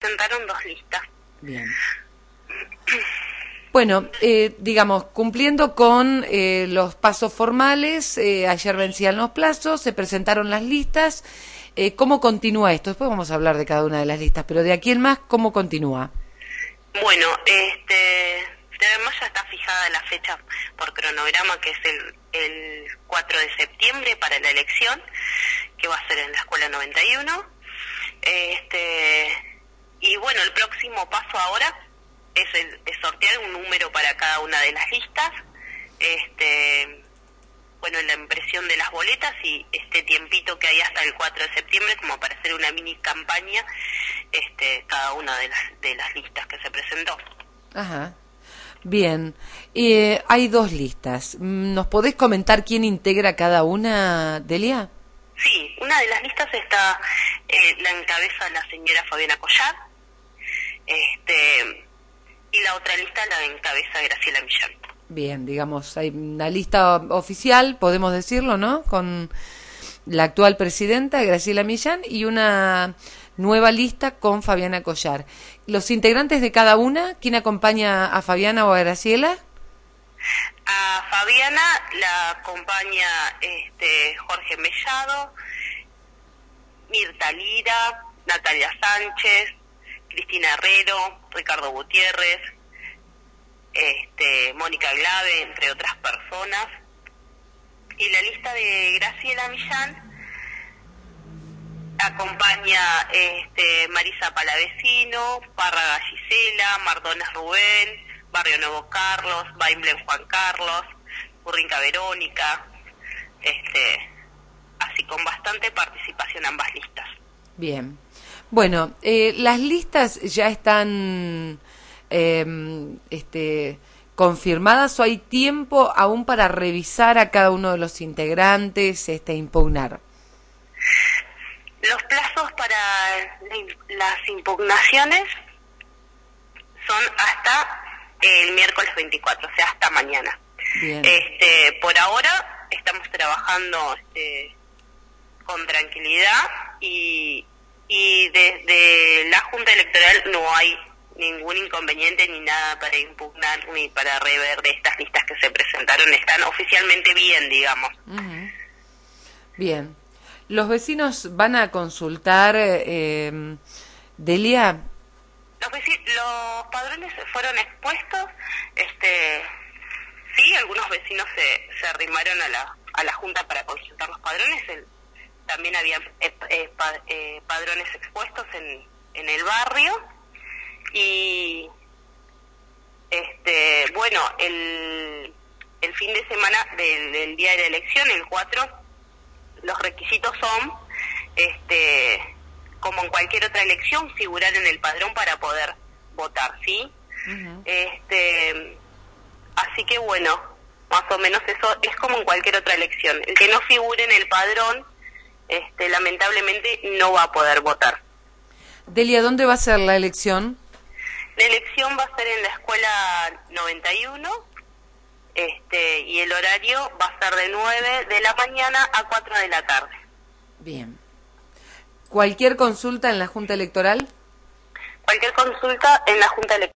presentaron 2 listas. Bien. Bueno, digamos, cumpliendo con los pasos formales, ayer vencían los plazos, se presentaron las listas. ¿Cómo continúa esto? Después vamos a hablar de cada una de las listas, pero de aquí en más, ¿cómo continúa? Bueno, además ya está fijada la fecha por cronograma, que es el 4 de septiembre para la elección, que va a ser en la Escuela 91. Y bueno, el próximo paso ahora es sortear un número para cada una de las listas, bueno, la impresión de las boletas y este tiempito que hay hasta el 4 de septiembre como para hacer una mini campaña, cada una de las listas que se presentó. Ajá. Bien. Hay 2 listas. ¿Nos podés comentar quién integra cada una, Delia? Sí, una de las listas está, la encabeza la señora Fabiana Collar, y la otra lista la encabeza Graciela Millán. Bien, digamos, hay una lista oficial, podemos decirlo, ¿no? Con la actual presidenta, Graciela Millán, y una nueva lista con Fabiana Collar. ¿Los integrantes de cada una, quién acompaña a Fabiana o a Graciela? A Fabiana la acompaña Jorge Mellado, Mirta Lira, Natalia Sánchez, Cristina Herrero, Ricardo Gutiérrez, Mónica Glave, entre otras personas. Y la lista de Graciela Millán acompaña Marisa Palavecino, Párraga Gisela, Mardones Rubén, Barrio Nuevo Carlos, Baimlen Juan Carlos, Urrinca Verónica, así con bastante participación ambas listas. Bien. Bueno, las listas ya están confirmadas, o hay tiempo aún para revisar a cada uno de los integrantes, impugnar. Los plazos para las impugnaciones son hasta el miércoles 24, o sea, hasta mañana. Bien. Por ahora estamos trabajando con tranquilidad y desde la Junta Electoral no hay ningún inconveniente ni nada para impugnar ni para rever de estas listas que se presentaron. Están oficialmente bien, digamos. Uh-huh. Bien. ¿Los vecinos van a consultar, Delia? Los padrones fueron expuestos, sí, algunos vecinos se arrimaron a la Junta para consultar los padrones. También había padrones expuestos en el barrio. Y bueno, el fin de semana del día de la elección, el 4, los requisitos son, como en cualquier otra elección, figurar en el padrón para poder votar, ¿sí? Uh-huh. Así que bueno, más o menos eso es como en cualquier otra elección. El que no figure en el padrón, lamentablemente no va a poder votar. Delia, ¿dónde va a ser la elección? La elección va a ser en la Escuela 91, y el horario va a ser de 9 de la mañana a 4 de la tarde. Bien. ¿Cualquier consulta en la Junta Electoral? Cualquier consulta en la Junta Electoral.